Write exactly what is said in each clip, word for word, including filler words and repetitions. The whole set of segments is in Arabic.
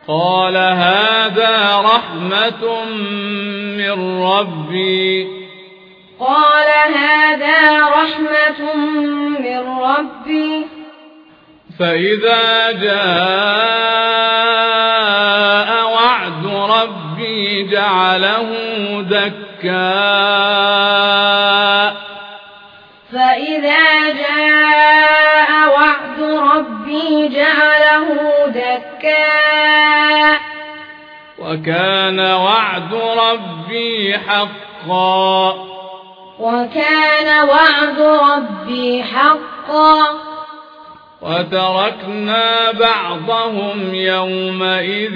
قال هذا رحمة من ربي قال هذا رحمة من ربي فإذا جاء وعد ربي جعله دكاء فإذا جاء وعد ربي جعله دكاء وكان وعد ربي حقا وكان وعد ربي حقا وتركنا بعضهم يومئذ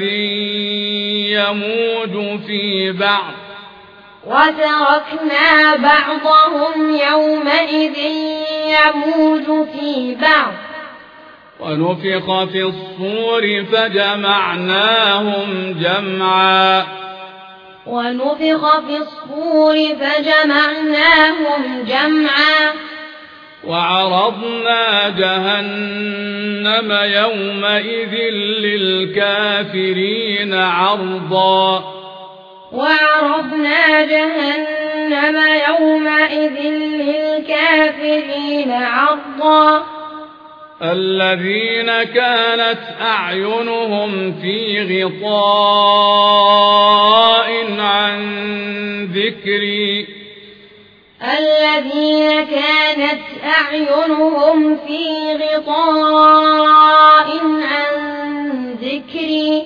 يموج في بعض وتركنا بعضهم يومئذ يموج في بعض ونفخ في الصور فجمعناهم جمعا ونفخ في الصور فجمعناهم جمعا وعرضنا جهنم يومئذ للكافرين عرضا وعرضنا جهنم يومئذ للكافرين عرضا الذين كانت أعينهم في غطاء عن ذكري الذين كانت أعينهم في غطاء عن ذكري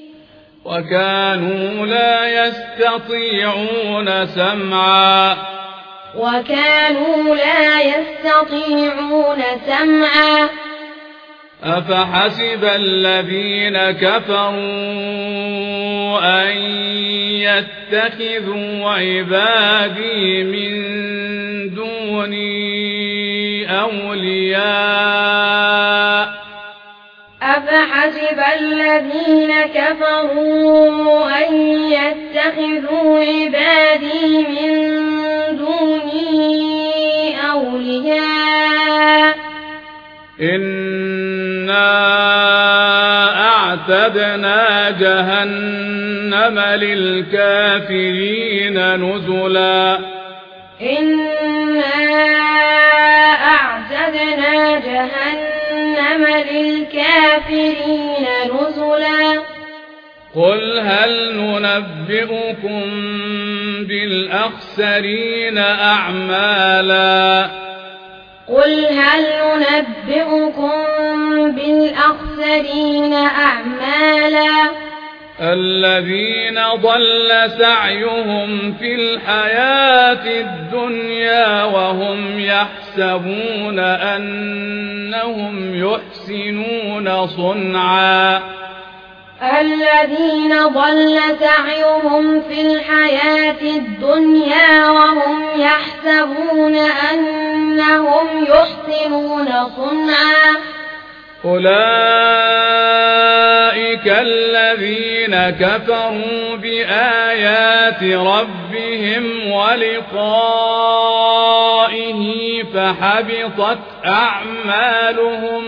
وكانوا لا يستطيعون سمعا وكانوا لا يستطيعون سمعا أفحسب الذين كفروا أن يتخذوا عبادي من دوني أولياء أفحسب الذين كفروا أن يتخذوا عبادي من دوني أولياء إنا أعتدنا جهنم للكافرين نزلا إنا أعتدنا جهنم للكافرين نزلا قل هل ننبئكم بالأخسرين أعمالا قل هل ننبئكم بالأخسرين أعمالا الذين ضل سعيهم في الحياة الدنيا وهم يحسبون أنهم يحسنون صنعا الذين ضل سعيهم في الحياة الدنيا وهم يحسبون أنهم يحسنون صنعا أولئك الذين كفروا بآيات ربهم ولقائه فحبطت أعمالهم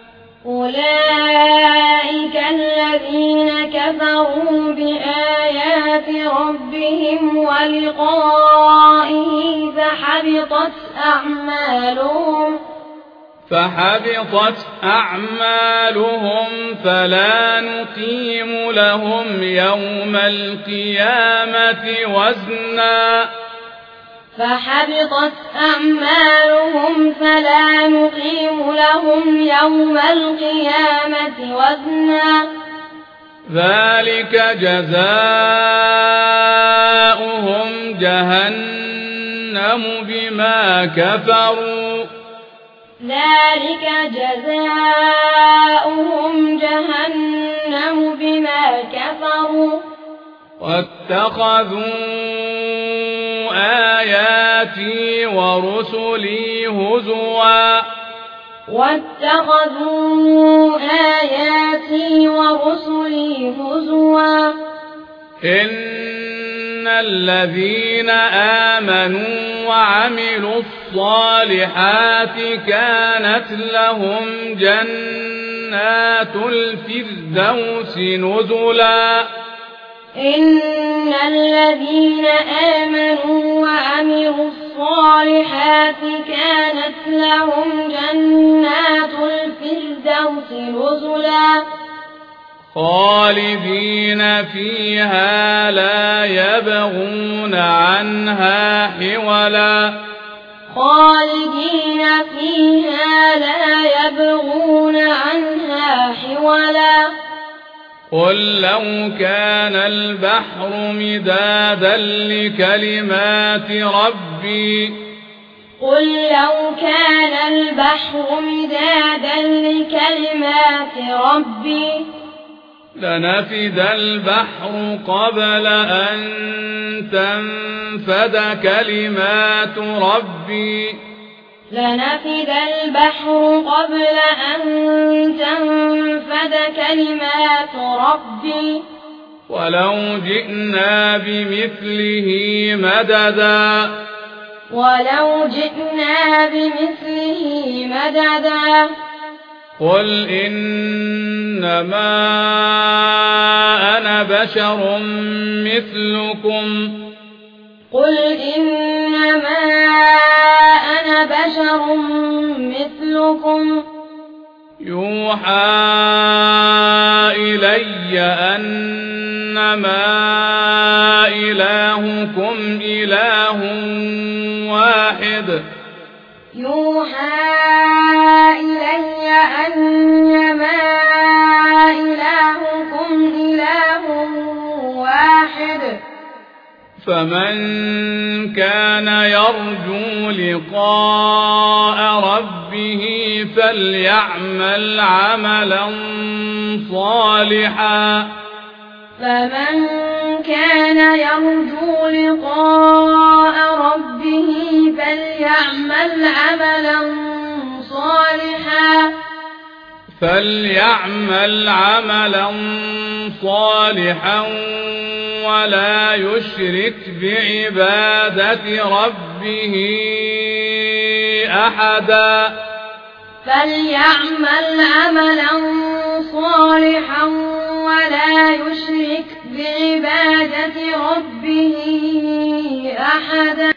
أولئك الذين كفروا بآيات ربهم ولقائه فحبطت أعمالهم فحبطت أعمالهم فلا نقيم لهم يوم القيامة وزنا فحبطت أعمالهم فلا نقيم لهم يوم القيامة وزنا ذلك جزاؤهم جهنم بما كفروا ذلك جزاؤهم جهنم بما كفروا واتخذوا آياتي ورسلي هزوا واتخذوا آياتي ورسلي هزوا إن الذين آمنوا وعملوا الصالحات كانت لهم جنات جنات الفردوس نزلا إن الذين آمنوا وعملوا الصالحات كانت لهم جنات الفردوس نزلا خالدين فيها لا يبغون عنها حولا خالدين فيها لا يبغون عنها حولا قل لو كان البحر مدادا لكلمات ربي قل لو كان البحر مدادا لكلمات ربي لنفد البحر قبل أن تنفد كلمات ربي لنفد البحر قبل أن تنفد كلمات ربي ولو جئنا بمثله مددا ولو جئنا بمثله مددا قل إنما أنا بشر مثلكم قل إنما أنا بشر مثلكم يوحى إلي أنما إلهكم إله واحد يوحى إلي أنما إلهكم إله واحد فمن كان يرجو لقاء ربه فليعمل عملا صالحا فمن كان يرجو لقاء ربه فليعمل عملا صالحا فليعمل عملا صالحا ولا يشرك بعبادة ربه أحدا فليعمل عملا صالحا ولا يشرك بعبادة ربه أحدا